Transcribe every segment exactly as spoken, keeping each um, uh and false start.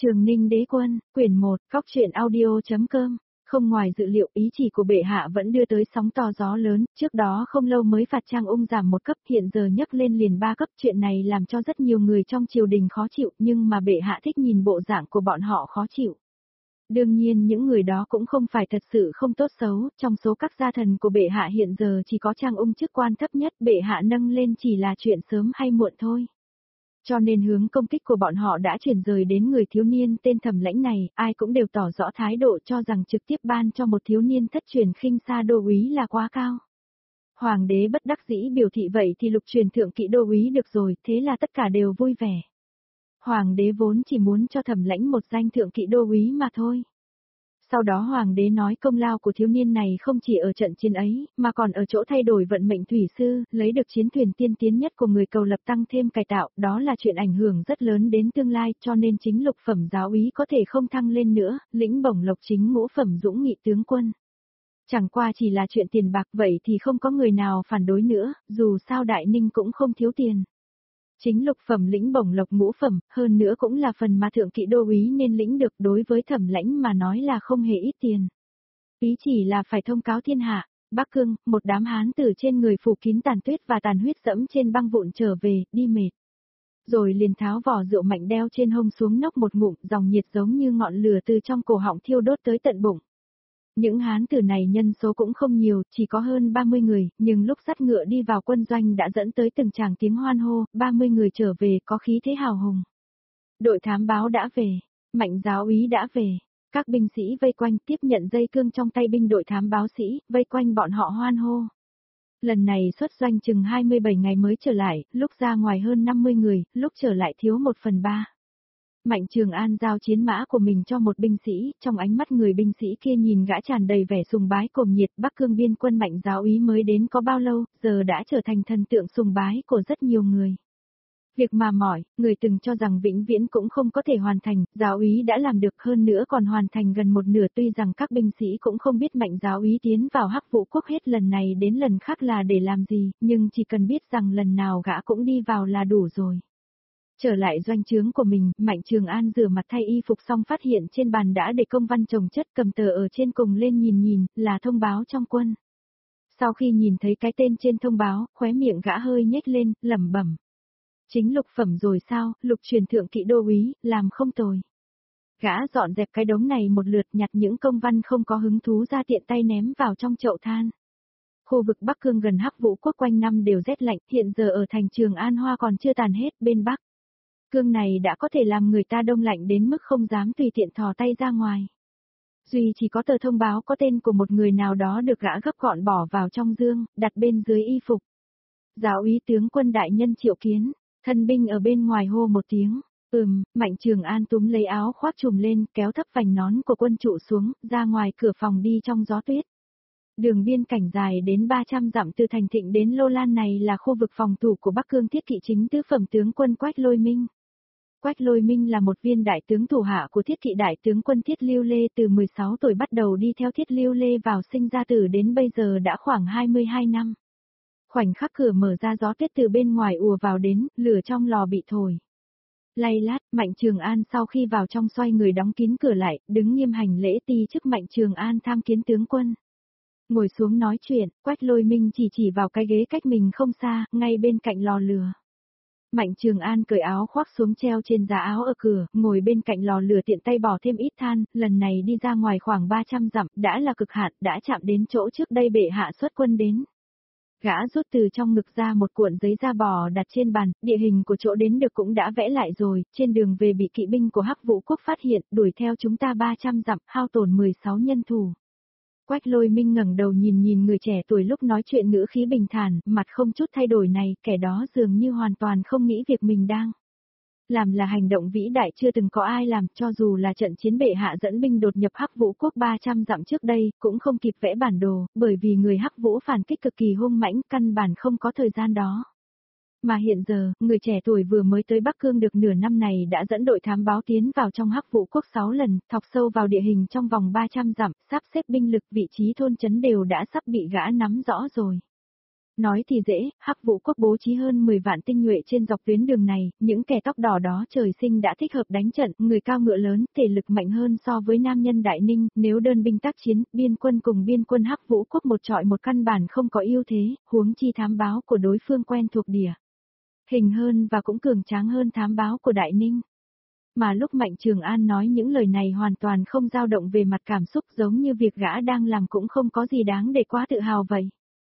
Trường Ninh Đế Quân, quyển một, cóc truyện audio.com. Không ngoài dự liệu, ý chỉ của bệ hạ vẫn đưa tới sóng to gió lớn, trước đó không lâu mới phạt Trang Ung giảm một cấp, hiện giờ nhấc lên liền ba cấp, chuyện này làm cho rất nhiều người trong triều đình khó chịu, nhưng mà bệ hạ thích nhìn bộ dạng của bọn họ khó chịu. Đương nhiên những người đó cũng không phải thật sự không tốt xấu, trong số các gia thần của bệ hạ hiện giờ chỉ có Trang Ung chức quan thấp nhất, bệ hạ nâng lên chỉ là chuyện sớm hay muộn thôi. Cho nên hướng công kích của bọn họ đã chuyển rời đến người thiếu niên tên Thẩm Lãnh này, ai cũng đều tỏ rõ thái độ cho rằng trực tiếp ban cho một thiếu niên thất truyền khinh xa đô úy là quá cao. Hoàng đế bất đắc dĩ biểu thị vậy thì lục truyền thượng kỵ đô úy được rồi, thế là tất cả đều vui vẻ. Hoàng đế vốn chỉ muốn cho Thẩm Lãnh một danh thượng kỵ đô úy mà thôi. Sau đó hoàng đế nói công lao của thiếu niên này không chỉ ở trận chiến ấy, mà còn ở chỗ thay đổi vận mệnh thủy sư, lấy được chiến thuyền tiên tiến nhất của người cầu lập tăng thêm cải tạo, đó là chuyện ảnh hưởng rất lớn đến tương lai, cho nên chính lục phẩm giáo úy có thể không thăng lên nữa, lĩnh bổng lộc chính ngũ phẩm dũng nghị tướng quân. Chẳng qua chỉ là chuyện tiền bạc vậy thì không có người nào phản đối nữa, dù sao Đại Ninh cũng không thiếu tiền. Chính lục phẩm lĩnh bổng lộc ngũ phẩm, hơn nữa cũng là phần mà thượng kỵ đô úy nên lĩnh được, đối với Thẩm Lãnh mà nói là không hề ít tiền. Ý chỉ là phải thông cáo thiên hạ, Bắc Cương, một đám hán tử trên người phủ kín tàn tuyết và tàn huyết dẫm trên băng vụn trở về, đi mệt. Rồi liền tháo vỏ rượu mạnh đeo trên hông xuống nốc một ngụm, dòng nhiệt giống như ngọn lửa từ trong cổ họng thiêu đốt tới tận bụng. Những hán tử này nhân số cũng không nhiều, chỉ có hơn ba mươi người, nhưng lúc dắt ngựa đi vào quân doanh đã dẫn tới từng tràng tiếng hoan hô, ba mươi người trở về có khí thế hào hùng. Đội thám báo đã về, Mạnh giáo úy đã về, các binh sĩ vây quanh tiếp nhận dây cương trong tay binh đội thám báo sĩ, vây quanh bọn họ hoan hô. Lần này xuất doanh chừng hai mươi bảy ngày mới trở lại, lúc ra ngoài hơn năm mươi người, lúc trở lại thiếu một phần ba. Mạnh Trường An giao chiến mã của mình cho một binh sĩ, trong ánh mắt người binh sĩ kia nhìn gã tràn đầy vẻ sùng bái cuồng nhiệt. Bắc Cương biên quân Mạnh giáo úy mới đến có bao lâu, giờ đã trở thành thần tượng sùng bái của rất nhiều người. Việc mà mỏi, người từng cho rằng vĩnh viễn cũng không có thể hoàn thành, giáo úy đã làm được, hơn nữa còn hoàn thành gần một nửa. Tuy rằng các binh sĩ cũng không biết Mạnh giáo úy tiến vào Hắc Vũ Quốc hết lần này đến lần khác là để làm gì, nhưng chỉ cần biết rằng lần nào gã cũng đi vào là đủ rồi. Trở lại doanh trướng của mình, Mạnh Trường An rửa mặt thay y phục xong phát hiện trên bàn đã để công văn chồng chất, cầm tờ ở trên cùng lên nhìn nhìn, là thông báo trong quân. Sau khi nhìn thấy cái tên trên thông báo, khóe miệng gã hơi nhếch lên, lẩm bẩm. Chính lục phẩm rồi sao, lục truyền thượng kỵ đô úy, làm không tồi. Gã dọn dẹp cái đống này một lượt, nhặt những công văn không có hứng thú ra tiện tay ném vào trong chậu than. Khu vực Bắc Cương gần Hắc Vũ Quốc quanh năm đều rét lạnh, hiện giờ ở thành Trường An hoa còn chưa tàn hết, bên Bắc Cương này đã có thể làm người ta đông lạnh đến mức không dám tùy tiện thò tay ra ngoài. Duy chỉ có tờ thông báo có tên của một người nào đó được gã gấp gọn bỏ vào trong dương, đặt bên dưới y phục. Giáo úy tướng quân đại nhân triệu kiến, thân binh ở bên ngoài hô một tiếng. Ừm, Mạnh Trường An túm lấy áo khoác trùm lên, kéo thấp vành nón của quân trụ xuống, ra ngoài cửa phòng đi trong gió tuyết. Đường biên cảnh dài đến ba trăm dặm từ Thành Thịnh đến Lô Lan này là khu vực phòng thủ của Bắc Cương thiết kỵ chính tứ phẩm tướng quân Quách Lôi Minh. Quách Lôi Minh là một viên đại tướng thủ hạ của thiết kỵ đại tướng quân Thiết Lưu Lê, từ mười sáu tuổi bắt đầu đi theo Thiết Lưu Lê vào sinh ra tử đến bây giờ đã khoảng hai mươi hai năm. Khoảnh khắc cửa mở ra gió tuyết từ bên ngoài ùa vào đến, lửa trong lò bị thổi. Lay lát, Mạnh Trường An sau khi vào trong xoay người đóng kín cửa lại, đứng nghiêm hành lễ ti chức Mạnh Trường An tham kiến tướng quân. Ngồi xuống nói chuyện, Quách Lôi Minh chỉ chỉ vào cái ghế cách mình không xa, ngay bên cạnh lò lửa. Mạnh Trường An cởi áo khoác xuống treo trên giá áo ở cửa, ngồi bên cạnh lò lửa tiện tay bỏ thêm ít than, lần này đi ra ngoài khoảng ba trăm dặm, đã là cực hạn, đã chạm đến chỗ trước đây bệ hạ xuất quân đến. Gã rút từ trong ngực ra một cuộn giấy da bò đặt trên bàn, địa hình của chỗ đến được cũng đã vẽ lại rồi, trên đường về bị kỵ binh của Hắc Vũ Quốc phát hiện, đuổi theo chúng ta ba trăm dặm, hao tổn mười sáu nhân thủ. Quách Lôi Minh ngẩng đầu nhìn nhìn người trẻ tuổi lúc nói chuyện ngữ khí bình thản, mặt không chút thay đổi này, kẻ đó dường như hoàn toàn không nghĩ việc mình đang làm là hành động vĩ đại chưa từng có ai làm, cho dù là trận chiến bệ hạ dẫn binh đột nhập Hắc Vũ Quốc ba trăm dặm trước đây, cũng không kịp vẽ bản đồ, bởi vì người Hắc Vũ phản kích cực kỳ hung mãnh, căn bản không có thời gian đó. Mà hiện giờ, người trẻ tuổi vừa mới tới Bắc Cương được nửa năm này đã dẫn đội thám báo tiến vào trong Hắc Vũ Quốc sáu lần, thọc sâu vào địa hình trong vòng ba trăm dặm, sắp xếp binh lực, vị trí thôn trấn đều đã sắp bị gã nắm rõ rồi. Nói thì dễ, Hắc Vũ quốc bố trí hơn mười vạn tinh nhuệ trên dọc tuyến đường này, những kẻ tóc đỏ đó trời sinh đã thích hợp đánh trận, người cao ngựa lớn, thể lực mạnh hơn so với nam nhân Đại Ninh, nếu đơn binh tác chiến, biên quân cùng biên quân Hắc Vũ quốc một trọi một căn bản không có ưu thế, huống chi thám báo của đối phương quen thuộc địa hình hơn và cũng cường tráng hơn thám báo của Đại Ninh. Mà lúc Mạnh Trường An nói những lời này hoàn toàn không dao động về mặt cảm xúc, giống như việc gã đang làm cũng không có gì đáng để quá tự hào vậy.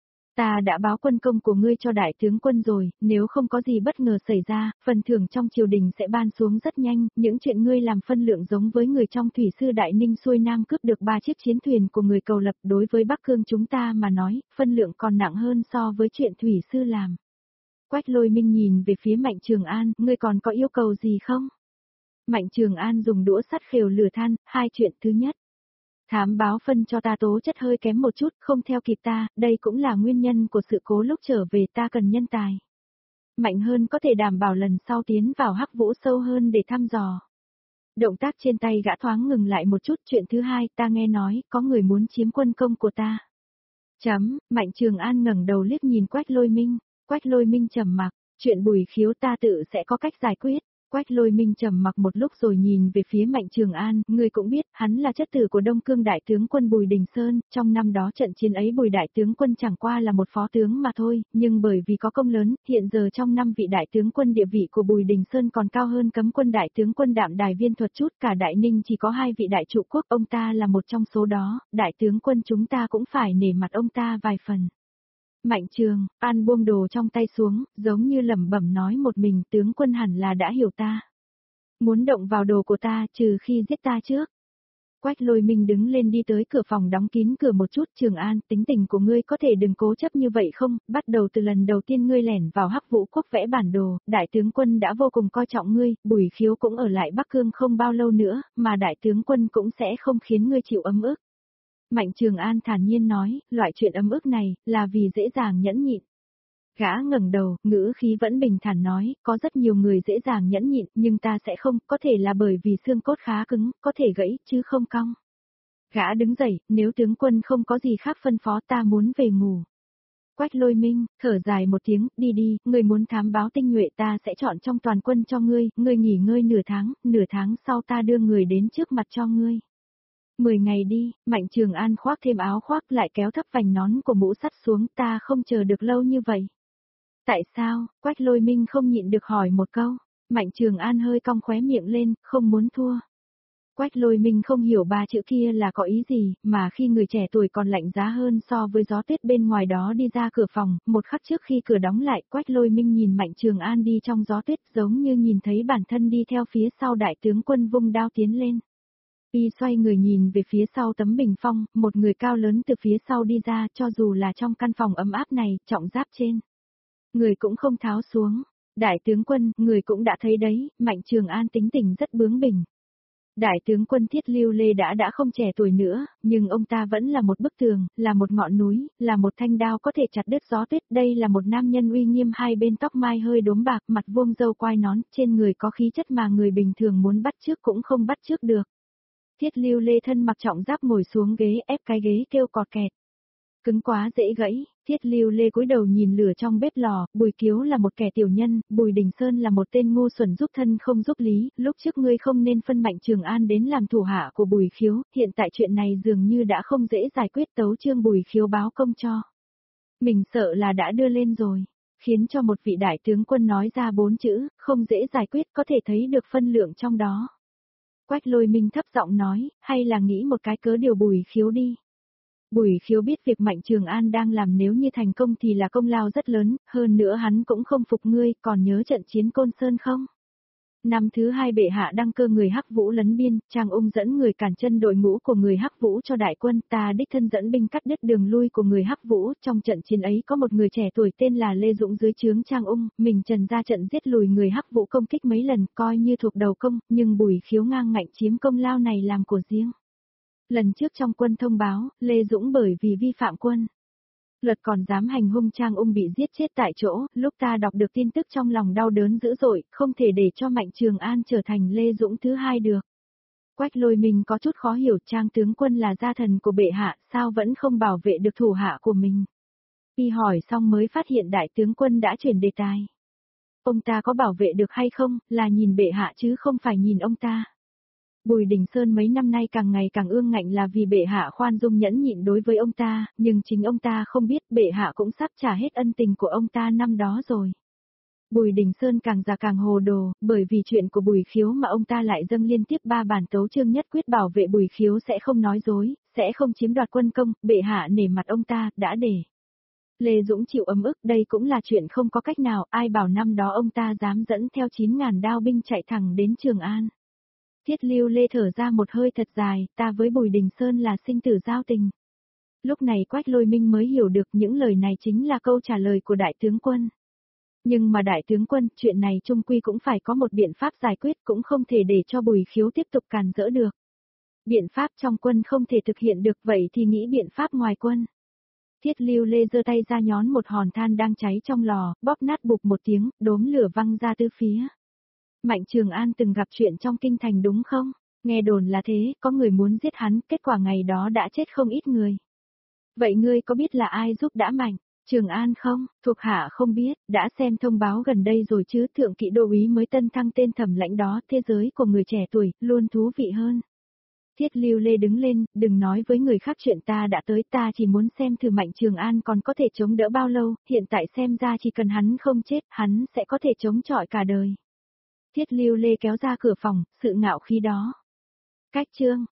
Ta đã báo quân công của ngươi cho đại tướng quân rồi, nếu không có gì bất ngờ xảy ra, phần thưởng trong triều đình sẽ ban xuống rất nhanh, những chuyện ngươi làm phân lượng giống với người trong thủy sư Đại Ninh xuôi nam cướp được ba chiếc chiến thuyền của người cầu lập, đối với Bắc Cương chúng ta mà nói, phân lượng còn nặng hơn so với chuyện thủy sư làm. Quách Lôi Minh nhìn về phía Mạnh Trường An, ngươi còn có yêu cầu gì không? Mạnh Trường An dùng đũa sắt khều lửa than, hai chuyện. Thứ nhất, thám báo phân cho ta tố chất hơi kém một chút, không theo kịp ta, đây cũng là nguyên nhân của sự cố lúc trở về, ta cần nhân tài mạnh hơn có thể đảm bảo lần sau tiến vào Hắc Vũ sâu hơn để thăm dò. Động tác trên tay gã thoáng ngừng lại một chút. Chuyện thứ hai, ta nghe nói, có người muốn chiếm quân công của ta. Chấm, Mạnh Trường An ngẩng đầu liếc nhìn Quách Lôi Minh. Quách Lôi Minh trầm mặc, chuyện Bùi Khiếu ta tự sẽ có cách giải quyết. Quách Lôi Minh trầm mặc một lúc rồi nhìn về phía Mạnh Trường An, người cũng biết, hắn là chất tử của Đông Cương đại tướng quân Bùi Đình Sơn, trong năm đó trận chiến ấy Bùi đại tướng quân chẳng qua là một phó tướng mà thôi, nhưng bởi vì có công lớn, hiện giờ trong năm vị đại tướng quân địa vị của Bùi Đình Sơn còn cao hơn cấm quân đại tướng quân Đạm Đài Viên Thuật chút, cả Đại Ninh chỉ có hai vị đại trụ quốc, ông ta là một trong số đó, đại tướng quân chúng ta cũng phải nể mặt ông ta vài phần. Mạnh Trường An buông đồ trong tay xuống, giống như lẩm bẩm nói một mình, tướng quân hẳn là đã hiểu ta. Muốn động vào đồ của ta, trừ khi giết ta trước. Quách Lôi Minh đứng lên đi tới cửa phòng đóng kín cửa một chút. Trường An, tính tình của ngươi có thể đừng cố chấp như vậy không, bắt đầu từ lần đầu tiên ngươi lẻn vào Hắc Vũ quốc vẽ bản đồ, đại tướng quân đã vô cùng coi trọng ngươi, Bùi Khiếu cũng ở lại Bắc Cương không bao lâu nữa, mà đại tướng quân cũng sẽ không khiến ngươi chịu ấm ức. Mạnh Trường An thản nhiên nói, loại chuyện ấm ức này, là vì dễ dàng nhẫn nhịn. Gã ngẩng đầu, ngữ khí vẫn bình thản nói, có rất nhiều người dễ dàng nhẫn nhịn, nhưng ta sẽ không, có thể là bởi vì xương cốt khá cứng, có thể gãy, chứ không cong. Gã đứng dậy, nếu tướng quân không có gì khác phân phó ta muốn về ngủ. Quách Lôi Minh, thở dài một tiếng, đi đi, ngươi muốn thám báo tinh nhuệ ta sẽ chọn trong toàn quân cho ngươi, ngươi nghỉ ngơi nửa tháng, nửa tháng sau ta đưa người đến trước mặt cho ngươi. Mười ngày đi, Mạnh Trường An khoác thêm áo khoác lại kéo thấp vành nón của mũ sắt xuống, ta không chờ được lâu như vậy. Tại sao? Quách Lôi Minh không nhịn được hỏi một câu. Mạnh Trường An hơi cong khóe miệng lên, không muốn thua. Quách Lôi Minh không hiểu ba chữ kia là có ý gì, mà khi người trẻ tuổi còn lạnh giá hơn so với gió tuyết bên ngoài đó đi ra cửa phòng, một khắc trước khi cửa đóng lại, Quách Lôi Minh nhìn Mạnh Trường An đi trong gió tuyết giống như nhìn thấy bản thân đi theo phía sau đại tướng quân vung đao tiến lên. Y xoay người nhìn về phía sau tấm bình phong, một người cao lớn từ phía sau đi ra, cho dù là trong căn phòng ấm áp này, trọng giáp trên. Người cũng không tháo xuống. Đại tướng quân, người cũng đã thấy đấy, Mạnh Trường An tính tình rất bướng bỉnh. Đại tướng quân Thiết Lưu Lê đã đã không trẻ tuổi nữa, nhưng ông ta vẫn là một bức tường, là một ngọn núi, là một thanh đao có thể chặt đứt gió tuyết. Đây là một nam nhân uy nghiêm, hai bên tóc mai hơi đốm bạc, mặt vuông râu quai nón, trên người có khí chất mà người bình thường muốn bắt chước cũng không bắt chước được. Thiết Lưu Lê thân mặc trọng giáp ngồi xuống ghế, ép cái ghế kêu cọt kẹt. Cứng quá dễ gãy. Thiết Lưu Lê cúi đầu nhìn lửa trong bếp lò, Bùi Kiếu là một kẻ tiểu nhân, Bùi Đình Sơn là một tên ngu xuẩn giúp thân không giúp lý, lúc trước ngươi không nên phân Mạnh Trường An đến làm thủ hạ của Bùi Khiếu, hiện tại chuyện này dường như đã không dễ giải quyết, tấu chương Bùi Khiếu báo công cho. Mình sợ là đã đưa lên rồi, khiến cho một vị đại tướng quân nói ra bốn chữ, không dễ giải quyết, có thể thấy được phân lượng trong đó. Quách Lôi Minh thấp giọng nói, hay là nghĩ một cái cớ điều Bùi Khiếu đi. Bùi Khiếu biết việc Mạnh Trường An đang làm nếu như thành công thì là công lao rất lớn, hơn nữa hắn cũng không phục ngươi, còn nhớ trận chiến Côn Sơn không? Năm thứ hai bệ hạ đăng cơ người Hắc Vũ lấn biên, Trang Ung dẫn người cản chân đội ngũ của người Hắc Vũ cho đại quân, ta đích thân dẫn binh cắt đứt đường lui của người Hắc Vũ, trong trận chiến ấy có một người trẻ tuổi tên là Lê Dũng dưới trướng Trang Ung, mình trần ra trận giết lùi người Hắc Vũ công kích mấy lần, coi như thuộc đầu công, nhưng Bùi Khiếu ngang ngạnh chiếm công lao này làm của riêng. Lần trước trong quân thông báo, Lê Dũng bởi vì vi phạm quân luật còn dám hành hung Trang Ung bị giết chết tại chỗ, lúc ta đọc được tin tức trong lòng đau đớn dữ dội, không thể để cho Mạnh Trường An trở thành Lê Dũng thứ hai được. Quách Lôi Minh có chút khó hiểu, Trang tướng quân là gia thần của bệ hạ, sao vẫn không bảo vệ được thủ hạ của mình. Y hỏi xong mới phát hiện đại tướng quân đã chuyển đề tài. Ông ta có bảo vệ được hay không, là nhìn bệ hạ chứ không phải nhìn ông ta. Bùi Đình Sơn mấy năm nay càng ngày càng ương ngạnh là vì bệ hạ khoan dung nhẫn nhịn đối với ông ta, nhưng chính ông ta không biết bệ hạ cũng sắp trả hết ân tình của ông ta năm đó rồi. Bùi Đình Sơn càng già càng hồ đồ, bởi vì chuyện của Bùi Khiếu mà ông ta lại dâng liên tiếp ba bản tấu chương nhất quyết bảo vệ Bùi Khiếu sẽ không nói dối, sẽ không chiếm đoạt quân công, bệ hạ nể mặt ông ta, đã để. Lê Dũng chịu ấm ức, đây cũng là chuyện không có cách nào, ai bảo năm đó ông ta dám dẫn theo chín ngàn đao binh chạy thẳng đến Trường An. Thiết Lưu Lê thở ra một hơi thật dài, ta với Bùi Đình Sơn là sinh tử giao tình. Lúc này Quách Lôi Minh mới hiểu được những lời này chính là câu trả lời của đại tướng quân. Nhưng mà đại tướng quân, chuyện này chung quy cũng phải có một biện pháp giải quyết, cũng không thể để cho Bùi Khiếu tiếp tục càn rỡ được. Biện pháp trong quân không thể thực hiện được, vậy thì nghĩ biện pháp ngoài quân. Thiết Lưu Lê giơ tay ra nhón một hòn than đang cháy trong lò, bóp nát bụp một tiếng, đốm lửa văng ra tứ phía. Mạnh Trường An từng gặp chuyện trong kinh thành đúng không? Nghe đồn là thế, có người muốn giết hắn, kết quả ngày đó đã chết không ít người. Vậy ngươi có biết là ai giúp đã Mạnh Trường An không? Thuộc hạ không biết, đã xem thông báo gần đây rồi chứ, thượng kỵ đô úy mới tân thăng tên thẩm lãnh đó, thế giới của người trẻ tuổi, luôn thú vị hơn. Thiết Lưu Lê đứng lên, đừng nói với người khác chuyện ta đã tới, ta chỉ muốn xem thử Mạnh Trường An còn có thể chống đỡ bao lâu, hiện tại xem ra chỉ cần hắn không chết, hắn sẽ có thể chống chọi cả đời. Thiết Lưu Lê kéo ra cửa phòng, sự ngạo khí đó. Cách chương